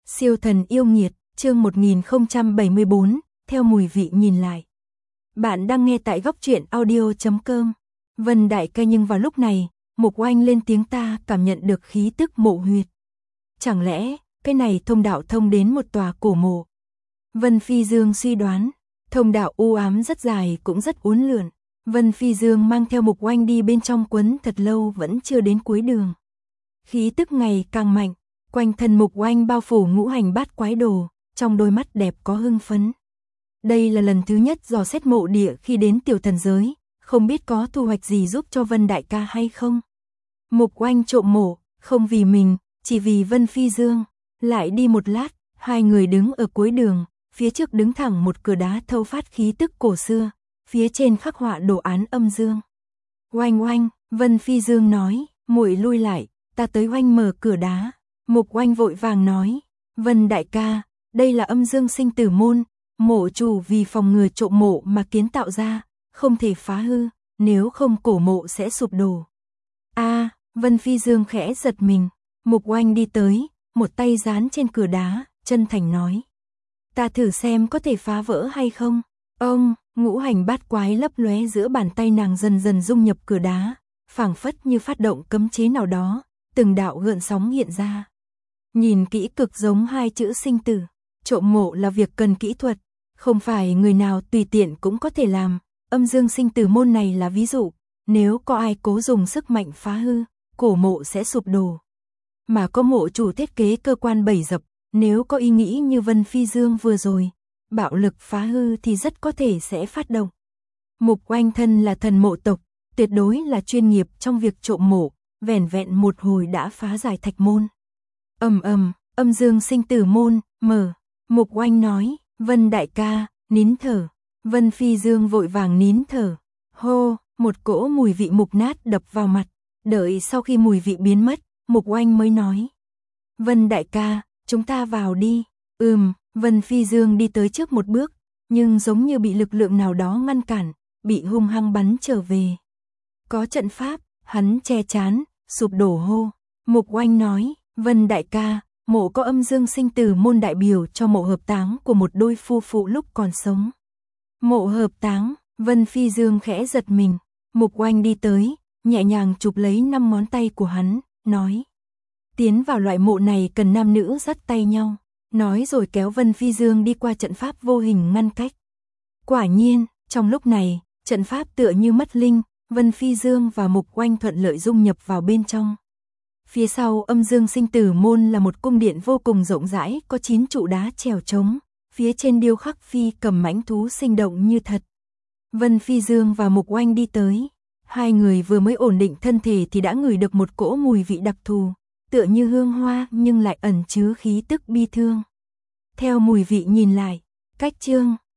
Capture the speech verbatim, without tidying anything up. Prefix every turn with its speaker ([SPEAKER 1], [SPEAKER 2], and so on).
[SPEAKER 1] Siêu thần yêu nghiệt, chương một nghìn không trăm bảy mươi bốn, theo mùi vị nhìn lại. Bạn đang nghe tại góc truyện audio chấm com. Vân Đại ca, nhưng vào lúc này, Mục Oanh lên tiếng, ta cảm nhận được khí tức mộ huyệt. Chẳng lẽ, cái này thông đạo thông đến một tòa cổ mộ? Vân Phi Dương suy đoán, thông đạo u ám rất dài cũng rất uốn lượn. Vân Phi Dương mang theo Mục Oanh đi bên trong quấn thật lâu vẫn chưa đến cuối đường. Khí tức ngày càng mạnh, quanh thân Mục Oanh bao phủ ngũ hành bát quái đồ, trong đôi mắt đẹp có hưng phấn. Đây là lần thứ nhất dò xét mộ địa khi đến tiểu thần giới, không biết có thu hoạch gì giúp cho Vân Đại ca hay không. Mục Oanh trộm mộ, không vì mình, chỉ vì Vân Phi Dương. Lại đi một lát, hai người đứng ở cuối đường, phía trước đứng thẳng một cửa đá thâu phát khí tức cổ xưa, phía trên khắc họa đồ án âm dương. Oanh oanh, Vân Phi Dương nói, muội lui lại, ta tới oanh mở cửa đá. Mục Oanh vội vàng nói, Vân Đại ca, đây là âm dương sinh tử môn, mộ chủ vì phòng ngừa trộm mộ mà kiến tạo ra, không thể phá hư, nếu không cổ mộ sẽ sụp đổ. A, Vân Phi Dương khẽ giật mình. Mục Oanh đi tới, một tay dán trên cửa đá, chân thành nói, ta thử xem có thể phá vỡ hay không. Ông, ngũ hành bát quái lấp lóe giữa bàn tay nàng dần dần dung nhập cửa đá, phảng phất như phát động cấm chế nào đó, từng đạo gợn sóng hiện ra. Nhìn kỹ cực giống hai chữ sinh tử. Trộm mộ là việc cần kỹ thuật, không phải người nào tùy tiện cũng có thể làm. Âm dương sinh tử môn này là ví dụ, nếu có ai cố dùng sức mạnh phá hư, cổ mộ sẽ sụp đổ. Mà có mộ chủ thiết kế cơ quan bẫy dập, nếu có ý nghĩ như Vân Phi Dương vừa rồi, bạo lực phá hư thì rất có thể sẽ phát động. Mục Oanh thân là thần mộ tộc, tuyệt đối là chuyên nghiệp trong việc trộm mộ, vẻn vẹn một hồi đã phá giải thạch môn. Ầm ầm, âm dương sinh tử môn, mở. Mục Oanh nói, Vân Đại ca, nín thở. Vân Phi Dương vội vàng nín thở. Hô, một cỗ mùi vị mục nát đập vào mặt. Đợi sau khi mùi vị biến mất, Mục Oanh mới nói, Vân Đại ca, chúng ta vào đi. Ừm, Vân Phi Dương đi tới trước một bước, nhưng giống như bị lực lượng nào đó ngăn cản, bị hung hăng bắn trở về. Có trận pháp, hắn che chán, sụp đổ hô. Mục Oanh nói, Vân Đại ca, mộ có âm dương sinh tử môn đại biểu cho mộ hợp táng của một đôi phu phụ lúc còn sống. Mộ hợp táng, Vân Phi Dương khẽ giật mình. Mục Oanh đi tới, nhẹ nhàng chụp lấy năm ngón tay của hắn, nói, tiến vào loại mộ này cần nam nữ dắt tay nhau. Nói rồi kéo Vân Phi Dương đi qua trận pháp vô hình ngăn cách. Quả nhiên, trong lúc này, trận pháp tựa như mất linh, Vân Phi Dương và Mục Oanh thuận lợi dung nhập vào bên trong. Phía sau âm dương sinh tử môn là một cung điện vô cùng rộng rãi, có chín trụ đá trèo trống, phía trên điêu khắc phi cầm mãnh thú sinh động như thật. Vân Phi Dương và Mục Oanh đi tới, hai người vừa mới ổn định thân thể thì đã ngửi được một cỗ mùi vị đặc thù, tựa như hương hoa nhưng lại ẩn chứa khí tức bi thương. Theo mùi vị nhìn lại, cách chương